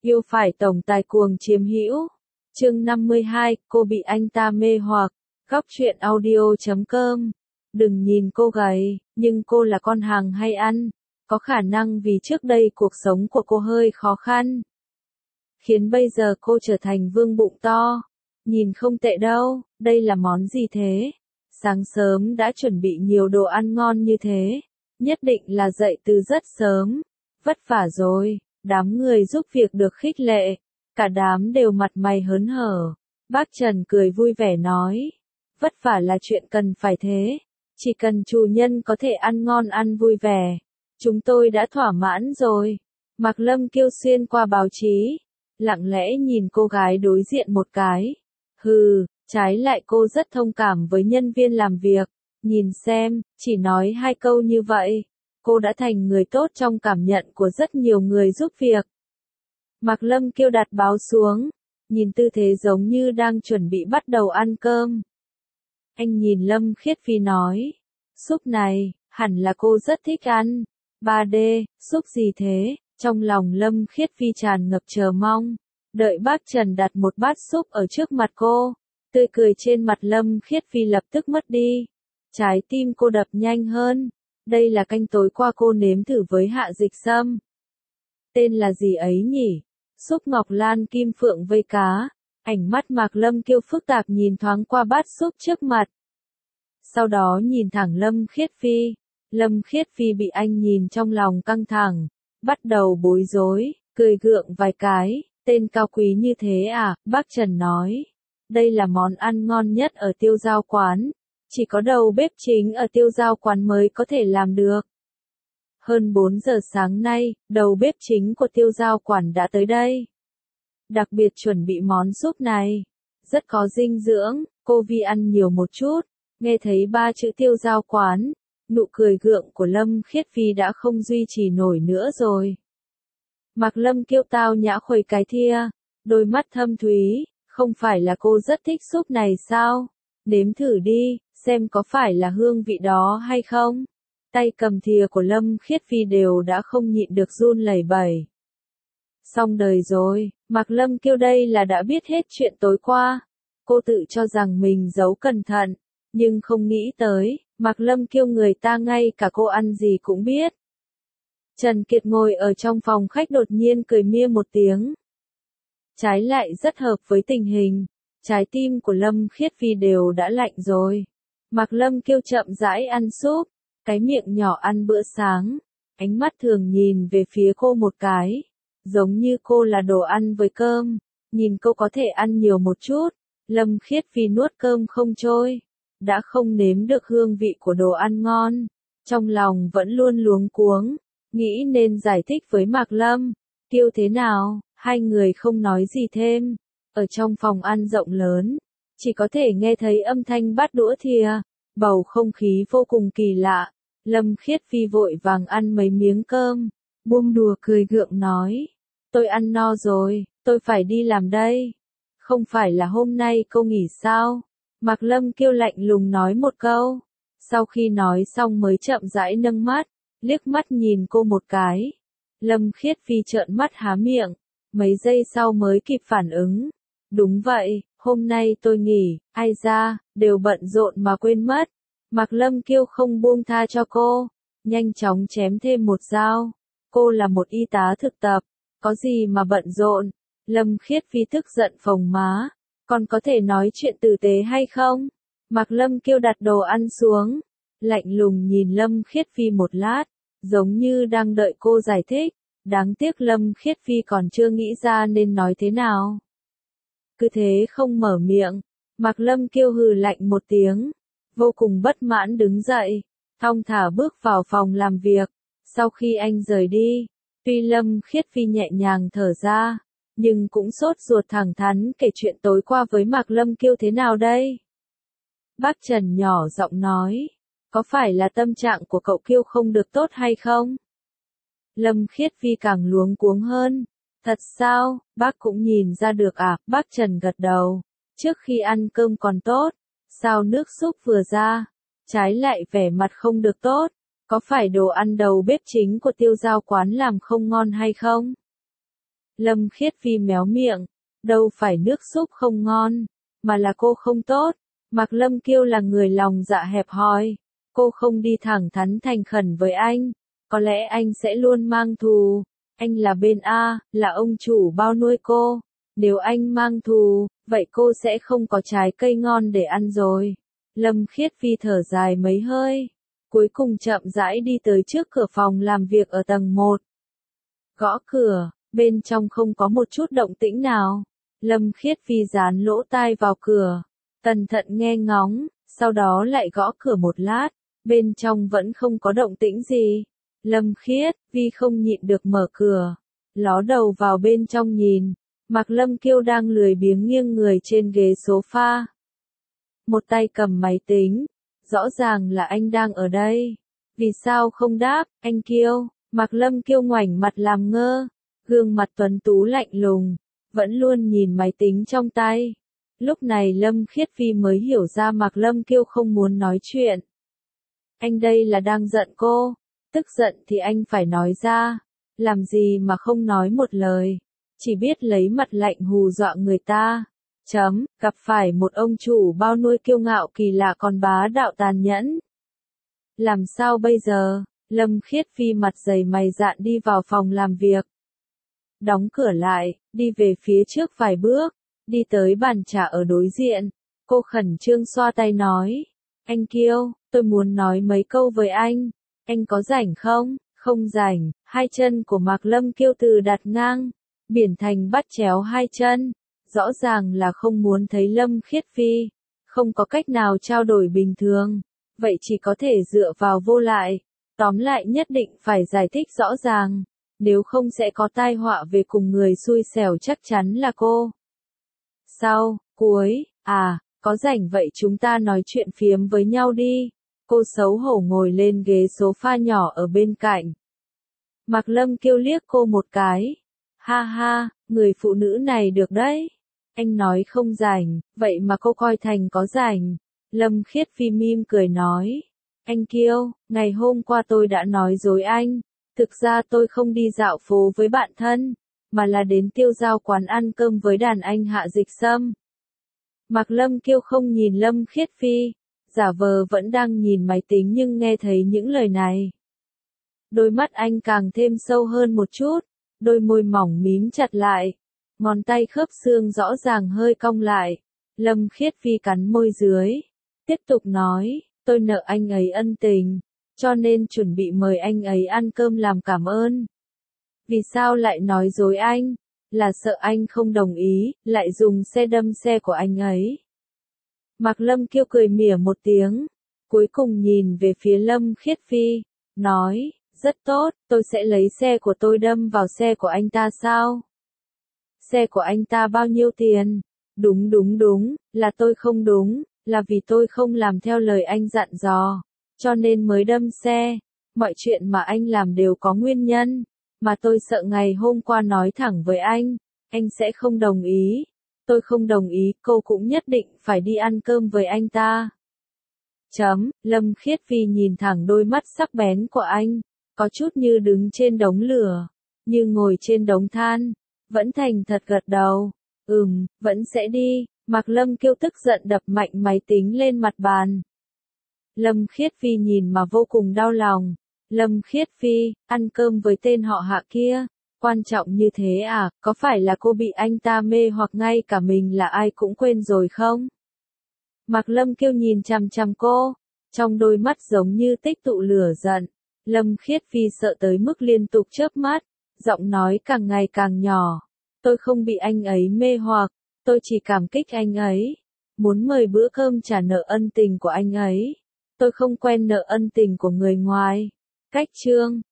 Yêu phải tổng tài cuồng chiếm hữu. Chương 52, cô bị anh ta mê hoặc. Góc truyện audio.com. Đừng nhìn cô gầy, nhưng cô là con hàng hay ăn. Có khả năng vì trước đây cuộc sống của cô hơi khó khăn, khiến bây giờ cô trở thành vương bụng to. Nhìn không tệ đâu, đây là món gì thế? Sáng sớm đã chuẩn bị nhiều đồ ăn ngon như thế. Nhất định là dậy từ rất sớm. Vất vả rồi. Đám người giúp việc được khích lệ. Cả đám đều mặt mày hớn hở. Bác Trần cười vui vẻ nói. Vất vả là chuyện cần phải thế. Chỉ cần chủ nhân có thể ăn ngon ăn vui vẻ, chúng tôi đã thỏa mãn rồi. Mạc Lâm Kiêu xuyên qua báo chí, lặng lẽ nhìn cô gái đối diện một cái. Hừ, trái lại cô rất thông cảm với nhân viên làm việc. Nhìn xem, chỉ nói 2 câu như vậy, cô đã thành người tốt trong cảm nhận của rất nhiều người giúp việc. Mạc Lâm Kiêu đặt báo xuống, nhìn tư thế giống như đang chuẩn bị bắt đầu ăn cơm. Anh nhìn Lâm Khiết Phi nói, súp này, hẳn là cô rất thích ăn. 3D, súp gì thế? Trong lòng Lâm Khiết Phi tràn ngập chờ mong. Đợi bác Trần đặt một bát súp ở trước mặt cô, tươi cười trên mặt Lâm Khiết Phi lập tức mất đi. Trái tim cô đập nhanh hơn. Đây là canh tối qua cô nếm thử với Hạ Dịch Sâm. Tên là gì ấy nhỉ? Súp ngọc lan kim phượng vây cá. Ánh mắt Mạc Lâm Kiêu phức tạp nhìn thoáng qua bát súp trước mặt. Sau đó nhìn thẳng Lâm Khiết Phi. Lâm Khiết Phi bị anh nhìn trong lòng căng thẳng, bắt đầu bối rối, cười gượng vài cái. Tên cao quý như thế à? Bác Trần nói. Đây là món ăn ngon nhất ở Tiêu Dao quán. Chỉ có đầu bếp chính ở Tiêu Dao quán mới có thể làm được. Hơn 4 giờ sáng nay, đầu bếp chính của Tiêu Dao quán đã tới đây. Đặc biệt chuẩn bị món súp này. Rất có dinh dưỡng, cô Vi ăn nhiều một chút. Nghe thấy 3 chữ Tiêu Dao quán, nụ cười gượng của Lâm Khiết Phi đã không duy trì nổi nữa rồi. Mạc Lâm Kiêu tao nhã khuấy cái thìa, đôi mắt thâm thúy, không phải là cô rất thích súp này sao? Nếm thử đi, xem có phải là hương vị đó hay không? Tay cầm thìa của Lâm Khiết Phi đều đã không nhịn được run lẩy bẩy. Xong đời rồi, Mạc Lâm Kiêu đây là đã biết hết chuyện tối qua. Cô tự cho rằng mình giấu cẩn thận, nhưng không nghĩ tới, Mạc Lâm Kiêu người ta ngay cả cô ăn gì cũng biết. Trần Kiệt ngồi ở trong phòng khách đột nhiên cười mia một tiếng. Trái lại rất hợp với tình hình, trái tim của Lâm Khiết Phi đều đã lạnh rồi. Mạc Lâm Kiêu chậm rãi ăn súp, cái miệng nhỏ ăn bữa sáng, ánh mắt thường nhìn về phía cô một cái, giống như cô là đồ ăn với cơm, nhìn cô có thể ăn nhiều một chút. Lâm Khiết Phi nuốt cơm không trôi, đã không nếm được hương vị của đồ ăn ngon, trong lòng vẫn luôn luống cuống, nghĩ nên giải thích với Mạc Lâm Kiêu thế nào. Hai người không nói gì thêm. Ở trong phòng ăn rộng lớn, chỉ có thể nghe thấy âm thanh bát đũa thìa, bầu không khí vô cùng kỳ lạ. Lâm Khiết Phi vội vàng ăn mấy miếng cơm, buông đùa cười gượng nói, tôi ăn no rồi, tôi phải đi làm đây. Không phải là hôm nay cô nghỉ sao? Mạc Lâm Kiêu lạnh lùng nói một câu, sau khi nói xong mới chậm rãi nâng mắt, liếc mắt nhìn cô một cái. Lâm Khiết Phi trợn mắt há miệng, mấy giây sau mới kịp phản ứng. Đúng vậy, hôm nay tôi nghỉ, ai ra, đều bận rộn mà quên mất. Mạc Lâm Kiêu không buông tha cho cô, nhanh chóng chém thêm một dao. Cô là một y tá thực tập, có gì mà bận rộn? Lâm Khiết Phi tức giận phồng má, còn có thể nói chuyện tử tế hay không? Mạc Lâm Kiêu đặt đồ ăn xuống, lạnh lùng nhìn Lâm Khiết Phi một lát, giống như đang đợi cô giải thích. Đáng tiếc Lâm Khiết Phi còn chưa nghĩ ra nên nói thế nào. Cứ thế không mở miệng, Mạc Lâm Kiêu hừ lạnh một tiếng, vô cùng bất mãn đứng dậy, thong thả bước vào phòng làm việc. Sau khi anh rời đi, tuy Lâm Khiết Phi nhẹ nhàng thở ra, nhưng cũng sốt ruột thẳng thắn kể chuyện tối qua với Mạc Lâm Kiêu thế nào đây. Bác Trần nhỏ giọng nói, có phải là tâm trạng của cậu Kiêu không được tốt hay không? Lâm Khiết Phi càng luống cuống hơn. Thật sao, bác cũng nhìn ra được à? Bác Trần gật đầu. Trước khi ăn cơm còn tốt, sao nước súp vừa ra, trái lại vẻ mặt không được tốt? Có phải đồ ăn đầu bếp chính của Tiêu Dao quán làm không ngon hay không? Lâm Khiết Phi méo miệng, đâu phải nước súp không ngon, mà là cô không tốt. Mạc Lâm Kiêu là người lòng dạ hẹp hòi, cô không đi thẳng thắn thành khẩn với anh, có lẽ anh sẽ luôn mang thù. Anh là bên A, là ông chủ bao nuôi cô. Nếu anh mang thù, vậy cô sẽ không có trái cây ngon để ăn rồi. Lâm Khiết Phi thở dài mấy hơi, cuối cùng chậm rãi đi tới trước cửa phòng làm việc ở tầng 1. Gõ cửa, bên trong không có một chút động tĩnh nào. Lâm Khiết Phi dán lỗ tai vào cửa, cẩn thận nghe ngóng, sau đó lại gõ cửa một lát, bên trong vẫn không có động tĩnh gì. Lâm Khiết Phi không nhịn được mở cửa, ló đầu vào bên trong nhìn, Mạc Lâm Kiêu đang lười biếng nghiêng người trên ghế sofa. Một tay cầm máy tính, rõ ràng là anh đang ở đây. Vì sao không đáp, anh Kiêu? Mạc Lâm Kiêu ngoảnh mặt làm ngơ, gương mặt tuấn tú lạnh lùng, vẫn luôn nhìn máy tính trong tay. Lúc này Lâm Khiết Phi mới hiểu ra Mạc Lâm Kiêu không muốn nói chuyện. Anh đây là đang giận cô, tức giận thì anh phải nói ra, làm gì mà không nói một lời, chỉ biết lấy mặt lạnh hù dọa người ta. Gặp phải một ông chủ bao nuôi kiêu ngạo kỳ lạ còn bá đạo tàn nhẫn. Làm sao bây giờ? Lâm Khiết Phi mặt dày mày dạn đi vào phòng làm việc. Đóng cửa lại, đi về phía trước vài bước, đi tới bàn trà ở đối diện. Cô khẩn trương xoa tay nói, anh Kiêu, tôi muốn nói mấy câu với anh có rảnh không? Không rảnh. Hai chân của Mạc Lâm Kiêu từ đặt ngang, biển thành bắt chéo hai chân. Rõ ràng là không muốn thấy Lâm Khiết Phi, không có cách nào trao đổi bình thường, vậy chỉ có thể dựa vào vô lại. Tóm lại nhất định phải giải thích rõ ràng, nếu không sẽ có tai họa về cùng người xui xẻo chắc chắn là cô. Sau, có rảnh vậy chúng ta nói chuyện phiếm với nhau đi. Cô xấu hổ ngồi lên ghế sofa nhỏ ở bên cạnh. Mạc Lâm Kiêu liếc cô một cái. Ha ha, người phụ nữ này được đấy. Anh nói không rảnh, vậy mà cô coi thành có rảnh. Lâm Khiết Phi mỉm cười nói. Anh Kiêu, ngày hôm qua tôi đã nói dối anh. Thực ra tôi không đi dạo phố với bạn thân, mà là đến Tiêu Giao quán ăn cơm với đàn anh Hạ Dịch Sâm. Mạc Lâm Kiêu không nhìn Lâm Khiết Phi, giả vờ vẫn đang nhìn máy tính nhưng nghe thấy những lời này. Đôi mắt anh càng thêm sâu hơn một chút, đôi môi mỏng mím chặt lại, ngón tay khớp xương rõ ràng hơi cong lại. Lâm Khiết Phi cắn môi dưới, tiếp tục nói, tôi nợ anh ấy ân tình, cho nên chuẩn bị mời anh ấy ăn cơm làm cảm ơn. Vì sao lại nói dối anh? Là sợ anh không đồng ý, lại dùng xe đâm xe của anh ấy. Mạc Lâm Kiêu cười mỉa một tiếng, cuối cùng nhìn về phía Lâm Khiết Phi, nói, rất tốt, tôi sẽ lấy xe của tôi đâm vào xe của anh ta sao? Xe của anh ta bao nhiêu tiền? Đúng, là tôi không đúng, là vì tôi không làm theo lời anh dặn dò, cho nên mới đâm xe. Mọi chuyện mà anh làm đều có nguyên nhân, mà tôi sợ ngày hôm qua nói thẳng với anh sẽ không đồng ý. Tôi không đồng ý, cô cũng nhất định phải đi ăn cơm với anh ta. Lâm Khiết Phi nhìn thẳng đôi mắt sắc bén của anh, có chút như đứng trên đống lửa, như ngồi trên đống than, vẫn thành thật gật đầu. Vẫn sẽ đi. Mạc Lâm Kiêu tức giận đập mạnh máy tính lên mặt bàn. Lâm Khiết Phi nhìn mà vô cùng đau lòng. Lâm Khiết Phi, ăn cơm với tên họ Hạ kia, quan trọng như thế à, có phải là cô bị anh ta mê hoặc ngay cả mình là ai cũng quên rồi không? Mạc Lâm Kiêu nhìn chằm chằm cô, trong đôi mắt giống như tích tụ lửa giận. Lâm Khiết Phi sợ tới mức liên tục chớp mắt, giọng nói càng ngày càng nhỏ. Tôi không bị anh ấy mê hoặc, tôi chỉ cảm kích anh ấy, muốn mời bữa cơm trả nợ ân tình của anh ấy. Tôi không quen nợ ân tình của người ngoài. Cách chương